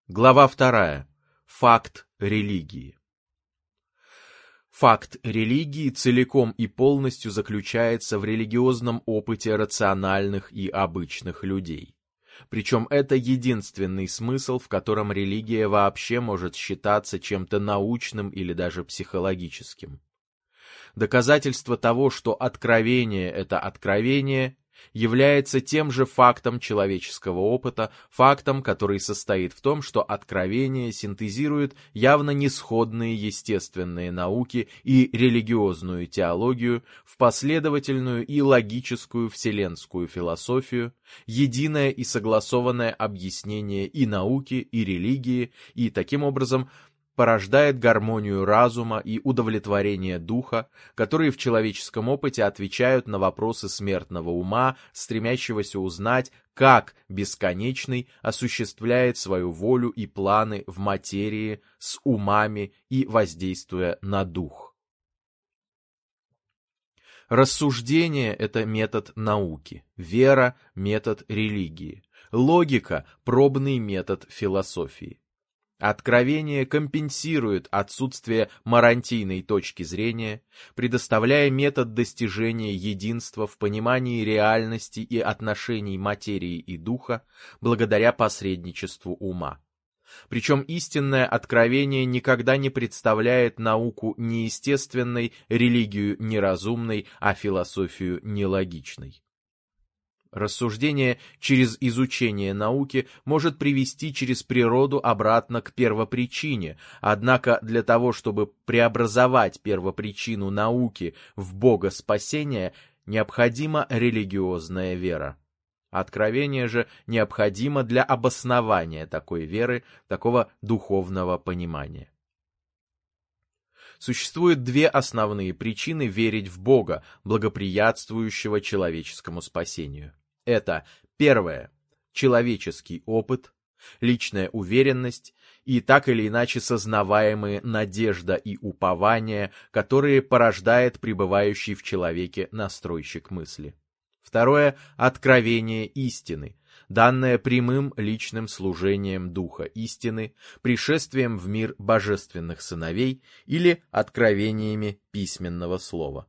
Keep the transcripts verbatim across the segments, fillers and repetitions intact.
Глава вторая. Факт религии. Факт религии целиком и полностью заключается в религиозном опыте рациональных и обычных людей. Причем это единственный смысл, в котором религия вообще может считаться чем-то научным или даже психологическим. Доказательство того, что откровение — это откровение, является тем же фактом человеческого опыта, фактом, который состоит в том, что откровение синтезирует явно несходные естественные науки и религиозную теологию в последовательную и логическую вселенскую философию, единое и согласованное объяснение и науки, и религии, и таким образом порождает гармонию разума и удовлетворение духа, которые в человеческом опыте отвечают на вопросы смертного ума, стремящегося узнать, как бесконечный осуществляет свою волю и планы в материи с умами и воздействуя на дух. Рассуждение — это метод науки, вера — метод религии, логика — пробный метод философии. Откровение компенсирует отсутствие марантийной точки зрения, предоставляя метод достижения единства в понимании реальности и отношений материи и духа благодаря посредничеству ума. Причем истинное откровение никогда не представляет науку неестественной, религию неразумной, а философию нелогичной. Рассуждение через изучение науки может привести через природу обратно к первопричине, однако для того, чтобы преобразовать первопричину науки в Бога спасения, необходима религиозная вера. Откровение же необходимо для обоснования такой веры, такого духовного понимания. Существует две основные причины верить в Бога, благоприятствующего человеческому спасению. Это, первое, человеческий опыт, личная уверенность и так или иначе сознаваемые надежда и упование, которые порождает пребывающий в человеке настройщик мысли. Второе, откровение истины, данное прямым личным служением Духа истины, пришествием в мир божественных сыновей или откровениями письменного слова.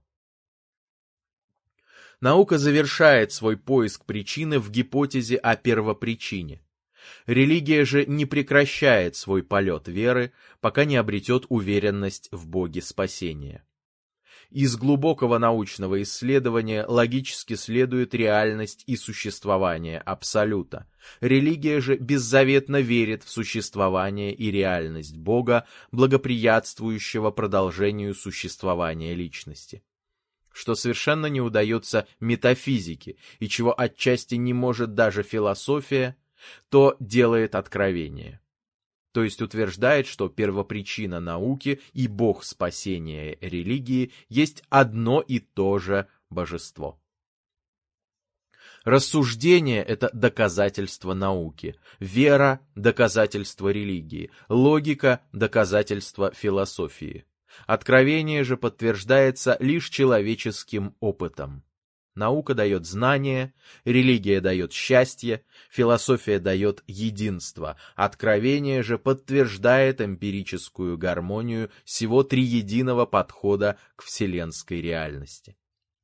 Наука завершает свой поиск причины в гипотезе о первопричине. Религия же не прекращает свой полет веры, пока не обретет уверенность в Боге спасения. Из глубокого научного исследования логически следует реальность и существование Абсолюта. Религия же беззаветно верит в существование и реальность Бога, благоприятствующего продолжению существования личности. Что совершенно не удается метафизике, и чего отчасти не может даже философия, то делает откровение. То есть утверждает, что первопричина науки и Бог спасения религии есть одно и то же божество. Рассуждение — это доказательство науки, вера — доказательство религии, логика — доказательство философии. Откровение же подтверждается лишь человеческим опытом. Наука дает знание, религия дает счастье, философия дает единство, откровение же подтверждает эмпирическую гармонию всего триединого подхода к вселенской реальности.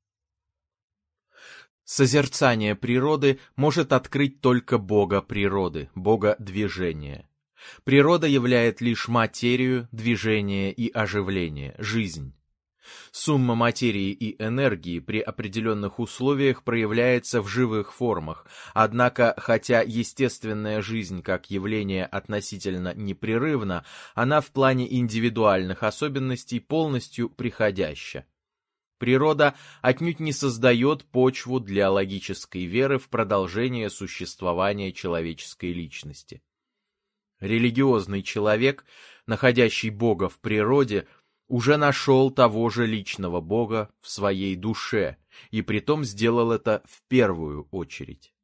Созерцание природы может открыть только Бога природы, Бога движения. Природа являет лишь материю, движение и оживление, жизнь. Сумма материи и энергии при определенных условиях проявляется в живых формах, однако, хотя естественная жизнь как явление относительно непрерывна, она в плане индивидуальных особенностей полностью приходяща. Природа отнюдь не создает почву для логической веры в продолжение существования человеческой личности. Религиозный человек, находящий Бога в природе, уже нашел того же личного Бога в своей душе, и притом сделал это в первую очередь.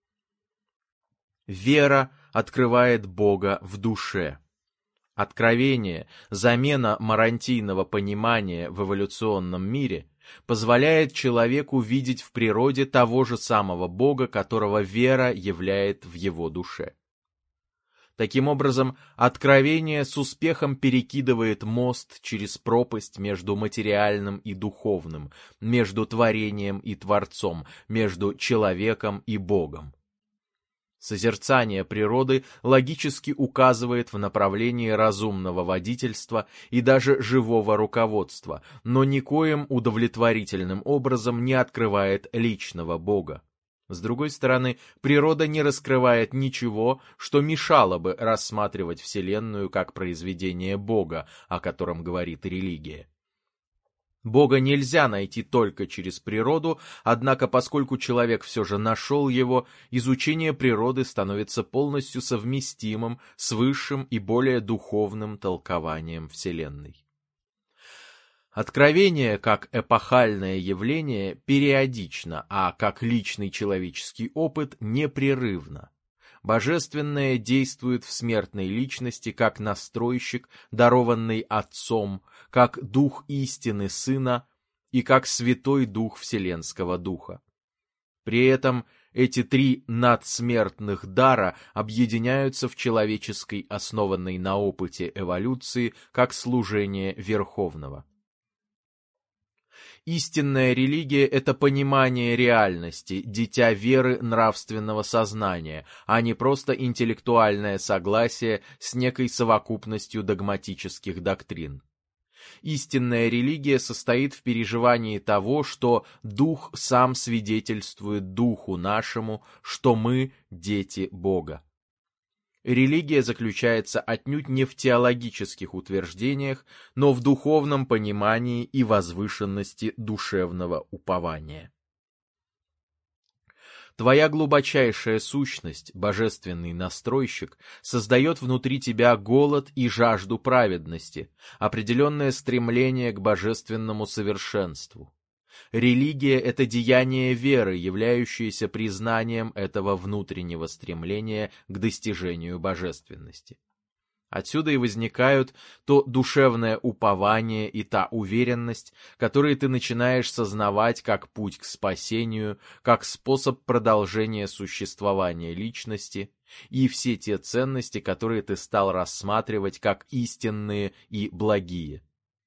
Вера открывает Бога в душе. Откровение, замена марантийного понимания в эволюционном мире, позволяет человеку видеть в природе того же самого Бога, которого вера являет в его душе. Таким образом, откровение с успехом перекидывает мост через пропасть между материальным и духовным, между творением и Творцом, между человеком и Богом. Созерцание природы логически указывает в направлении разумного водительства и даже живого руководства, но никоим удовлетворительным образом не открывает личного Бога. С другой стороны, природа не раскрывает ничего, что мешало бы рассматривать Вселенную как произведение Бога, о котором говорит религия. Бога нельзя найти только через природу, однако поскольку человек все же нашел его, изучение природы становится полностью совместимым с высшим и более духовным толкованием Вселенной. Откровение как эпохальное явление периодично, а как личный человеческий опыт непрерывно. Божественное действует в смертной личности как настройщик, дарованный Отцом, как Дух истины Сына и как Святой Дух Вселенского Духа. При этом эти три надсмертных дара объединяются в человеческой, основанной на опыте эволюции, как служение Верховного. Истинная религия – это понимание реальности, дитя веры нравственного сознания, а не просто интеллектуальное согласие с некой совокупностью догматических доктрин. Истинная религия состоит в переживании того, что Дух сам свидетельствует Духу нашему, что мы – дети Бога. Религия заключается отнюдь не в теологических утверждениях, но в духовном понимании и возвышенности душевного упования. Твоя глубочайшая сущность, божественный настройщик, создает внутри тебя голод и жажду праведности, определенное стремление к божественному совершенству. Религия – это деяние веры, являющееся признанием этого внутреннего стремления к достижению божественности. Отсюда и возникают то душевное упование и та уверенность, которые ты начинаешь сознавать как путь к спасению, как способ продолжения существования личности, и все те ценности, которые ты стал рассматривать как истинные и благие.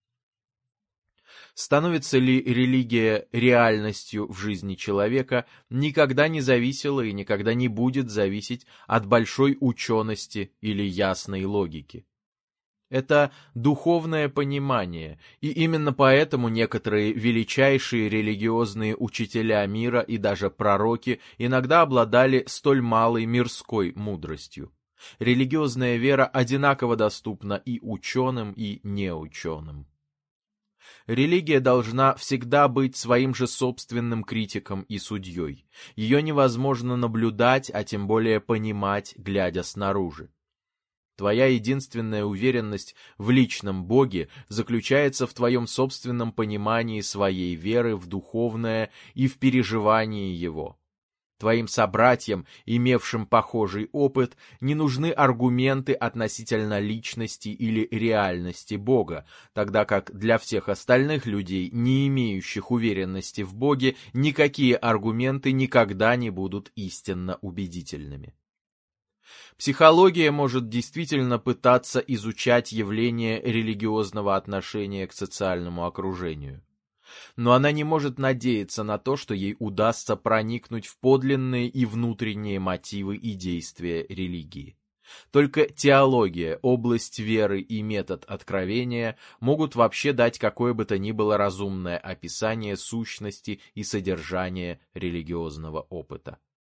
Становится ли религия реальностью в жизни человека, никогда не зависела и никогда не будет зависеть от большой учености или ясной логики. Это духовное понимание, и именно поэтому некоторые величайшие религиозные учителя мира и даже пророки иногда обладали столь малой мирской мудростью. Религиозная вера одинаково доступна и ученым, и неученым. Религия должна всегда быть своим же собственным критиком и судьей. Ее невозможно наблюдать, а тем более понимать, глядя снаружи. Твоя единственная уверенность в личном Боге заключается в твоем собственном понимании своей веры в духовное и в переживании его. Твоим собратьям, имевшим похожий опыт, не нужны аргументы относительно личности или реальности Бога, тогда как для всех остальных людей, не имеющих уверенности в Боге, никакие аргументы никогда не будут истинно убедительными. Психология может действительно пытаться изучать явление религиозного отношения к социальному окружению. Но она не может надеяться на то, что ей удастся проникнуть в подлинные и внутренние мотивы и действия религии. Только теология, область веры и метод откровения могут вообще дать какое бы то ни было разумное описание сущности и содержания религиозного опыта.